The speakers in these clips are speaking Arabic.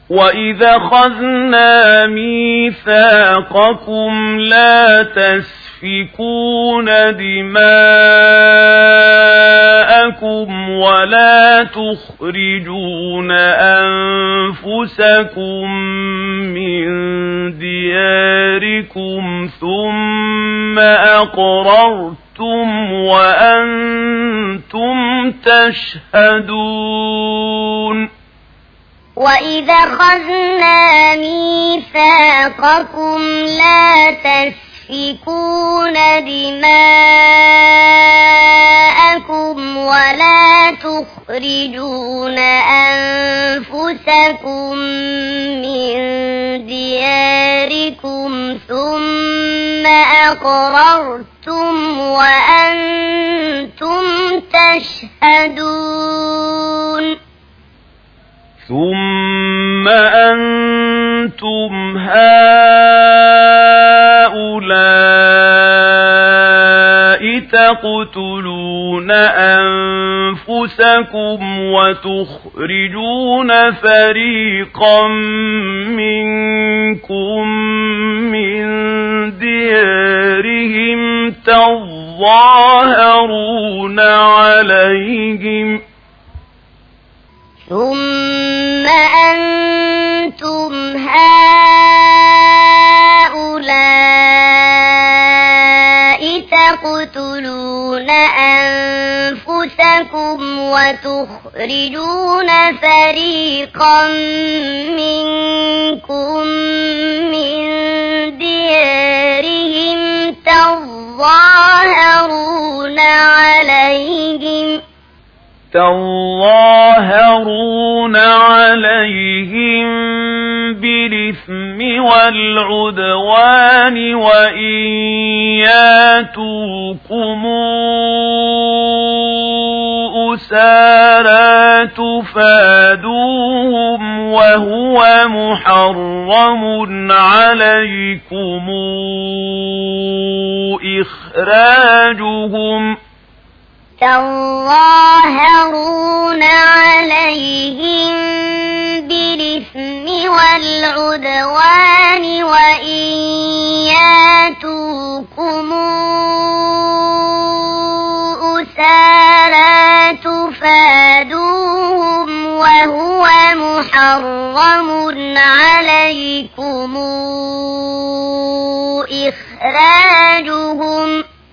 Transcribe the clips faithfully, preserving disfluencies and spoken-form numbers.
وَإِذَا أَخَذْنَا مِيثَاقَكُمْ لَا تَسْفِكُونَ دِمَاءَكُمْ وَلَا تُخْرِجُونَ أَنفُسَكُم مِّن دِيَارِكُمْ ثُمَّ أَقْرَرْتُمْ وَأَنتُمْ تَشْهَدُونَ وَإِذَا أَخَذْنَا مِيثَاقَكُمْ لَا تَسْفِكُونَ دِمَاءَكُمْ وَلَا تُخْرِجُونَ أَنفُسَكُم مِّن دِيَارِكُمْ ثُمَّ أَقْرَرْتُمْ وَأَنتُمْ تَشْهَدُونَ ثُمَّ أَنتُمْ هَؤُلَاءِ تَقْتُلُونَ أَنفُسَكُمْ وَتُخْرِجُونَ فَرِيقًا مِّنكُم مِّن دِيَارِهِمْ تَظَاهَرُونَ عَلَيْهِمْ ثُمَّ أَنتُمْ هَؤُلَاءِ تَقْتُلُونَ أَنفُسَكُمْ وَتُخْرِجُونَ فَرِيقًا مِّنكُم مِّن دِيَارِهِمْ تَظَاهَرُونَ عَلَيْهِمْ تَظَاهَرُونَ عَلَيْهِمْ بِالْإِثْمِ وَالْعُدْوَانِ وَإِنْ يَأْتُوكُمْ أُسَارَىٰ تُفَادُوهُمْ وَهُوَ مُحَرَّمٌ عَلَيْكُمْ إِخْرَاجُهُمْ تَظَاهَرُونَ عَلَيْهِمْ بِالْإِثْمِ وَالْعُدْوَانِ وَإِنْ يَأْتُوكُمْ أُسَارَىٰ تُفَادُوهُمْ وَهُوَ مُحَرَّمٌ عَلَيْكُمْ إِخْرَاجُهُمْ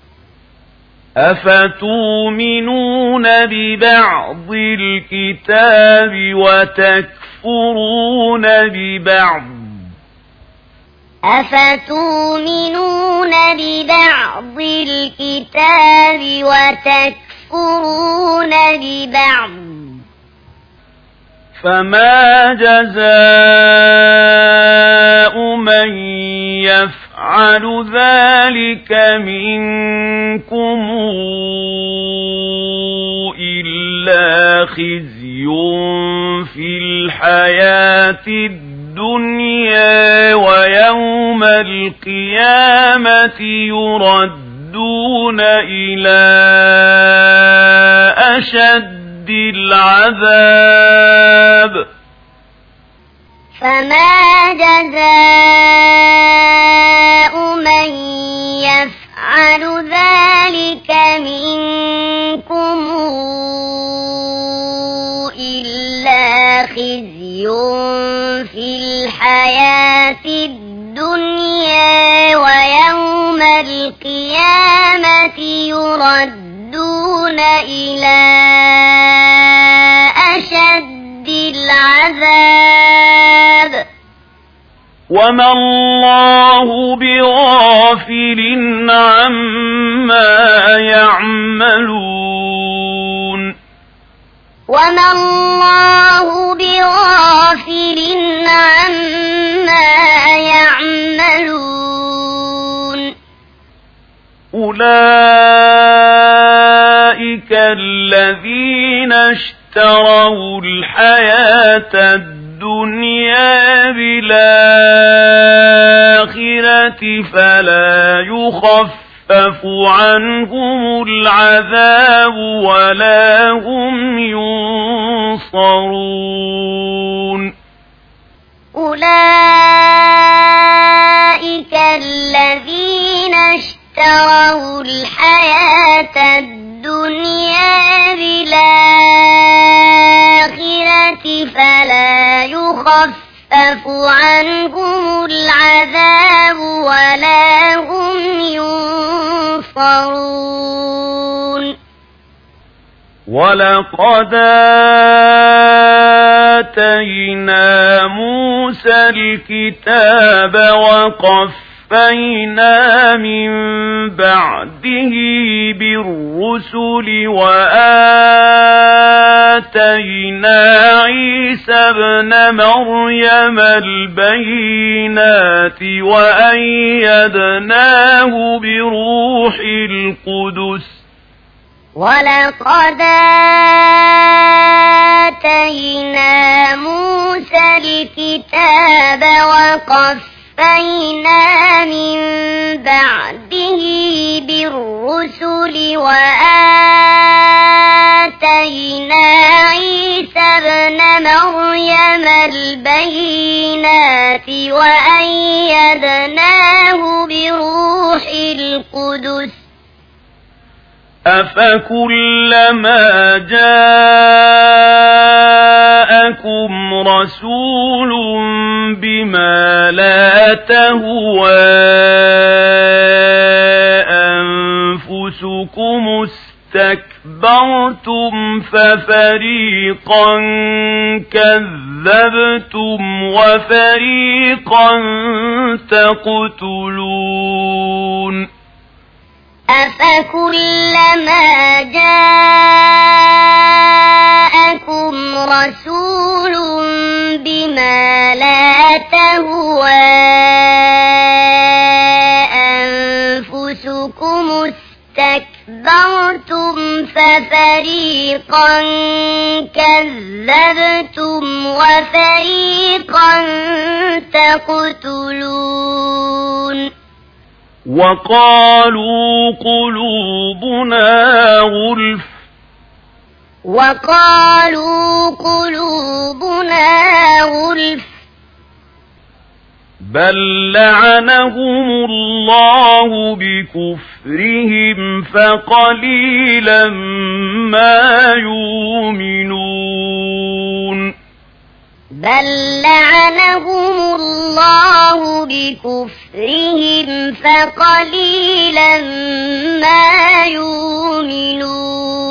أَفَتُؤْمِنُونَ بِبَعْضِ الْكِتَابِ وَتَكْفُرُونَ بِبَعْضٍ أَفَتُؤْمِنُونَ بِبَعْضِ الْكِتَابِ وَتَكْفُرُونَ بِبَعْضٍ فَمَا جَزَاءُ مَن يَفْعَلُ ذَلِكَ مِنكُمْ إِلَّا خِزْيٌ فِي الْحَيَاةِ الدُّنْيَا وَيَوْمَ الْقِيَامَةِ يُرَدُّونَ إِلَى أَشَدِّ الْعَذَابِ فَمَا جَزَاءُ مَن يَفْعَلُ ذَلِكَ مِنكُمْ إِلَّا خِزْيٌ فِي الْحَيَاةِ الدُّنْيَا وَيَوْمَ الْقِيَامَةِ يُرَدُّونَ إِلَى أَشَدِّ الْعَذَابِ وَمَا اللَّهُ بِغَافِلٍ عَمَّا يَعْمَلُونَ وَمَا اللَّهُ بِغَافِلٍ عَمَّا يَعْمَلُونَ أُولَئِكَ الَّذِينَ اشْتَرَوُا الْحَيَاةَ الدُّنْيَا بِالْآخِرَةِ فَلَا يُخَفَّفُ عَنْهُمُ الْعَذَابُ وَلَا هُمْ يُنصَرُونَ أولئك الذين اشتروا الحياة الدنيا بالآخرة فلا يخفف عنهم العذاب ولا هم ينصرون ولقد آتينا موسى الكتاب وقفينا من بعده بالرسل وآتينا عيسى ابن مريم البينات وأيدناه بروح القدس ولقد آتينا موسى الكتاب وقفينا من بعده بالرسل وآتينا عيسى ابن مريم البينات وأيدناه بروح القدس أفكلما جاءكم رسول بما لا تهوى أنفسكم استكبرتم ففريقا كذبتم وفريقا تقتلون أفكلما جاءكم رسول بما لا تهوى أنفسكم استكبرتم ففريقا كذبتم وفريقا تقتلون وقالوا قلوبنا غلف وقالوا قلوبنا غلف بل لعنهم الله بكفرهم فقليلا ما يؤمنون بل لعنهم الله بكفرهم فقليلا ما يؤمنون